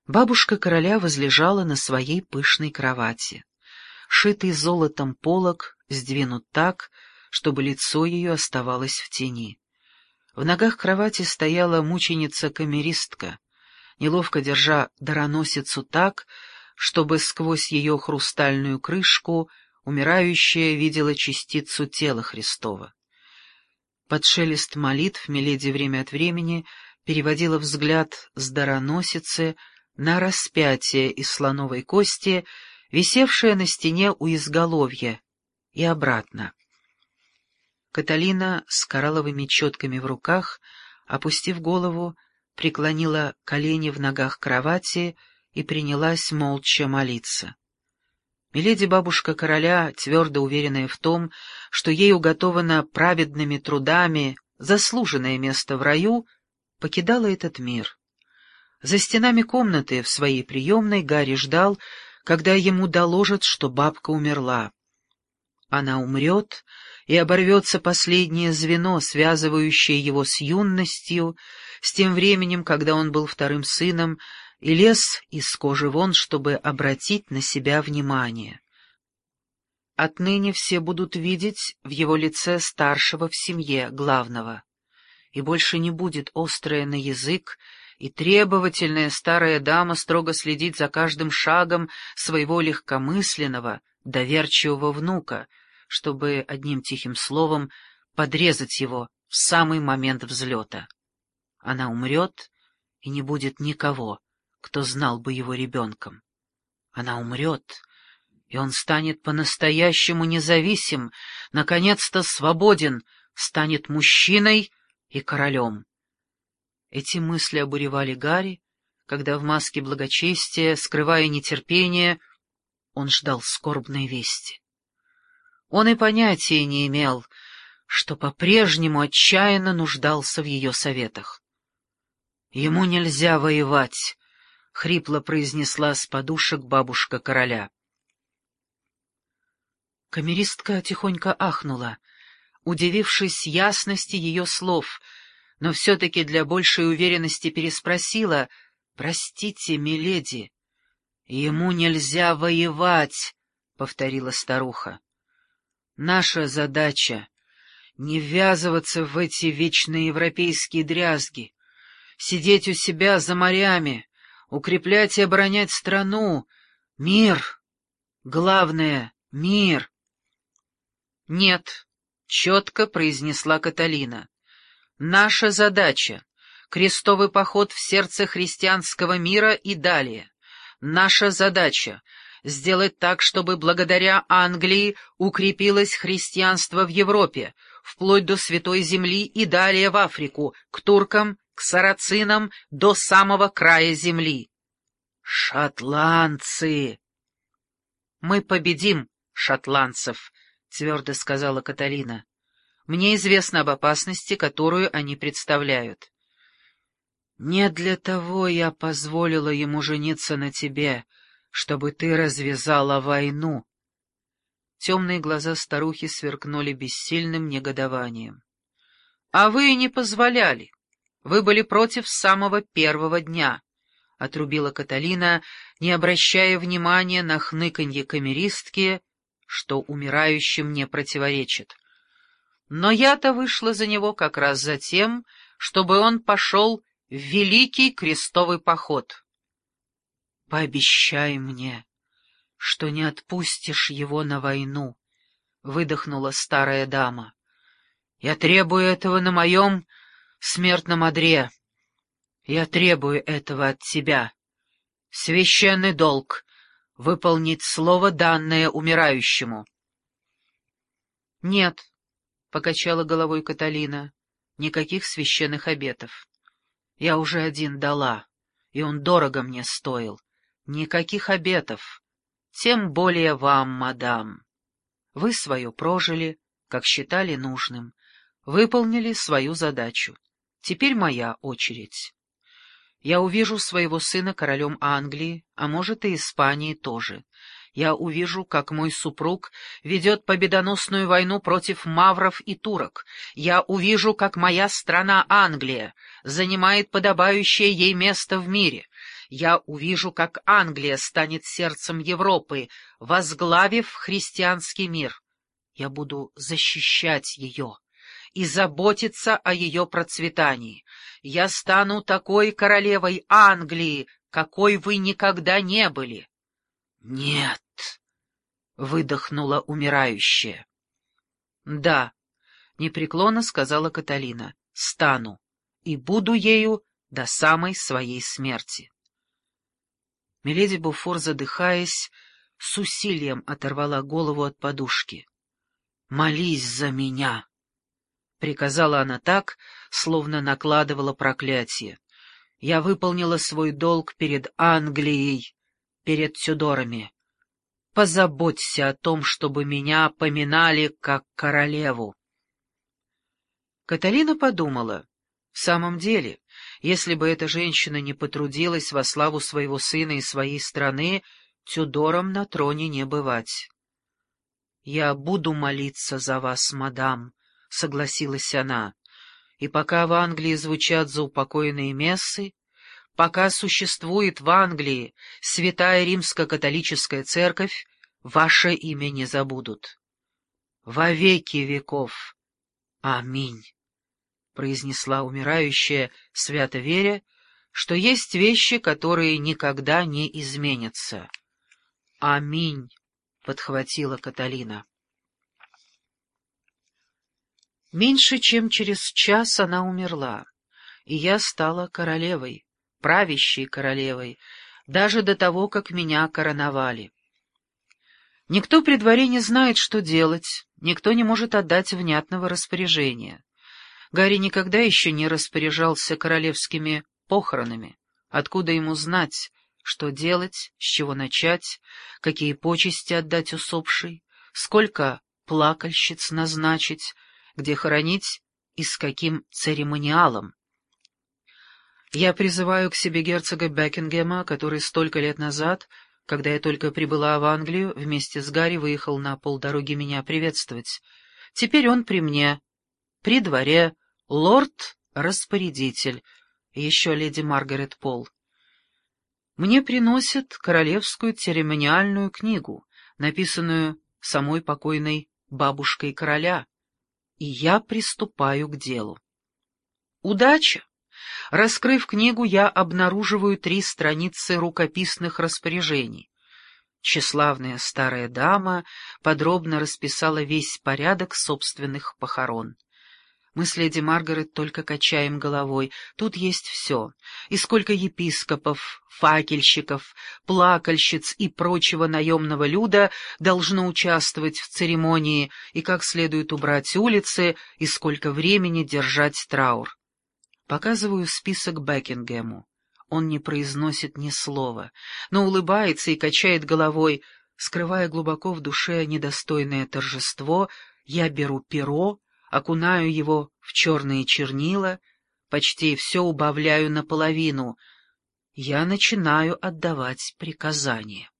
Бабушка короля возлежала на своей пышной кровати. Шитый золотом полог сдвинут так, чтобы лицо ее оставалось в тени. В ногах кровати стояла мученица-камеристка, неловко держа дароносицу так, чтобы сквозь ее хрустальную крышку умирающая видела частицу тела Христова. Под шелест молитв миледи время от времени переводила взгляд с дароносицы на распятие из слоновой кости, висевшее на стене у изголовья, и обратно. Каталина с коралловыми четками в руках, опустив голову, преклонила колени в ногах кровати и принялась молча молиться. Миледи-бабушка короля, твердо уверенная в том, что ей уготовано праведными трудами заслуженное место в раю, покидала этот мир. За стенами комнаты в своей приемной Гарри ждал, когда ему доложат, что бабка умерла. Она умрет, и оборвется последнее звено, связывающее его с юностью, с тем временем, когда он был вторым сыном и лез из кожи вон, чтобы обратить на себя внимание. Отныне все будут видеть в его лице старшего в семье, главного, и больше не будет острая на язык и требовательная старая дама строго следить за каждым шагом своего легкомысленного, доверчивого внука, чтобы одним тихим словом подрезать его в самый момент взлета. Она умрет, и не будет никого, кто знал бы его ребенком. Она умрет, и он станет по-настоящему независим, наконец-то свободен, станет мужчиной и королем. Эти мысли обуревали Гарри, когда в маске благочестия, скрывая нетерпение, он ждал скорбной вести. Он и понятия не имел, что по-прежнему отчаянно нуждался в ее советах. «Ему нельзя воевать», — хрипло произнесла с подушек бабушка короля. Камеристка тихонько ахнула, удивившись ясности ее слов, но все-таки для большей уверенности переспросила: «Простите, миледи». «Ему нельзя воевать», — повторила старуха. «Наша задача — не ввязываться в эти вечные европейские дрязги, сидеть у себя за морями, укреплять и оборонять страну. Мир! Главное — мир!» «Нет», — четко произнесла Каталина. «Наша задача — крестовый поход в сердце христианского мира и далее. Наша задача — сделать так, чтобы благодаря Англии укрепилось христианство в Европе, вплоть до Святой Земли и далее в Африку, к туркам, к сарацинам, до самого края земли». «Шотландцы!» «Мы победим шотландцев», — твердо сказала Каталина. «Мне известно об опасности, которую они представляют». «Не для того я позволила ему жениться на тебе, чтобы ты развязала войну». Темные глаза старухи сверкнули бессильным негодованием. «А вы и не позволяли. Вы были против с самого первого дня», — отрубила Каталина, не обращая внимания на хныканье камеристки, что умирающим не противоречит. «Но я-то вышла за него как раз за тем, чтобы он пошел в Великий крестовый поход». «Пообещай мне, что не отпустишь его на войну», — выдохнула старая дама. «Я требую этого на моем смертном одре. Я требую этого от тебя. Священный долг — выполнить слово, данное умирающему». «Нет», — покачала головой Каталина, — «никаких священных обетов. Я уже один дала, и он дорого мне стоил. Никаких обетов, тем более вам, мадам. Вы свое прожили, как считали нужным, выполнили свою задачу. Теперь моя очередь. Я увижу своего сына королем Англии, а может и Испании тоже. Я увижу, как мой супруг ведет победоносную войну против мавров и турок. Я увижу, как моя страна Англия занимает подобающее ей место в мире. Я увижу, как Англия станет сердцем Европы, возглавив христианский мир. Я буду защищать ее и заботиться о ее процветании. Я стану такой королевой Англии, какой вы никогда не были. — Нет, — выдохнула умирающая. — Да, — непреклонно сказала Каталина, — стану и буду ею до самой своей смерти. Миледи Буфор, задыхаясь, с усилием оторвала голову от подушки. — Молись за меня! — приказала она так, словно накладывала проклятие. — Я выполнила свой долг перед Англией, перед Тюдорами. Позаботься о том, чтобы меня поминали как королеву. Каталина подумала, в самом деле, если бы эта женщина не потрудилась во славу своего сына и своей страны, Тюдорам на троне не бывать. — Я буду молиться за вас, мадам, — согласилась она, — и пока в Англии звучат заупокойные мессы, пока существует в Англии святая римско-католическая церковь, ваше имя не забудут. Во веки веков. Аминь, — произнесла умирающая, свято веря, что есть вещи, которые никогда не изменятся. Аминь, — подхватила Каталина. Меньше чем через час она умерла, и я стала королевой, правящей королевой, даже до того, как меня короновали. Никто при дворе не знает, что делать, никто не может отдать внятного распоряжения. Гарри никогда еще не распоряжался королевскими похоронами. Откуда ему знать, что делать, с чего начать, какие почести отдать усопшей, сколько плакальщиц назначить, где хоронить и с каким церемониалом? Я призываю к себе герцога Бекингема, который столько лет назад, когда я только прибыла в Англию, вместе с Гарри выехал на полдороги меня приветствовать. Теперь он при мне, при дворе, лорд-распорядитель, и еще леди Маргарет Пол. Мне приносят королевскую церемониальную книгу, написанную самой покойной бабушкой короля, и я приступаю к делу. Удача! Раскрыв книгу, я обнаруживаю 3 страницы рукописных распоряжений. Тщеславная старая дама подробно расписала весь порядок собственных похорон. Мы с леди Маргарет только качаем головой. Тут есть все. И сколько епископов, факельщиков, плакальщиц и прочего наемного люда должно участвовать в церемонии, и как следует убрать улицы, и сколько времени держать траур. Показываю список Бекингему. Он не произносит ни слова, но улыбается и качает головой. Скрывая глубоко в душе недостойное торжество, я беру перо, окунаю его в черные чернила, почти все убавляю наполовину. Я начинаю отдавать приказания.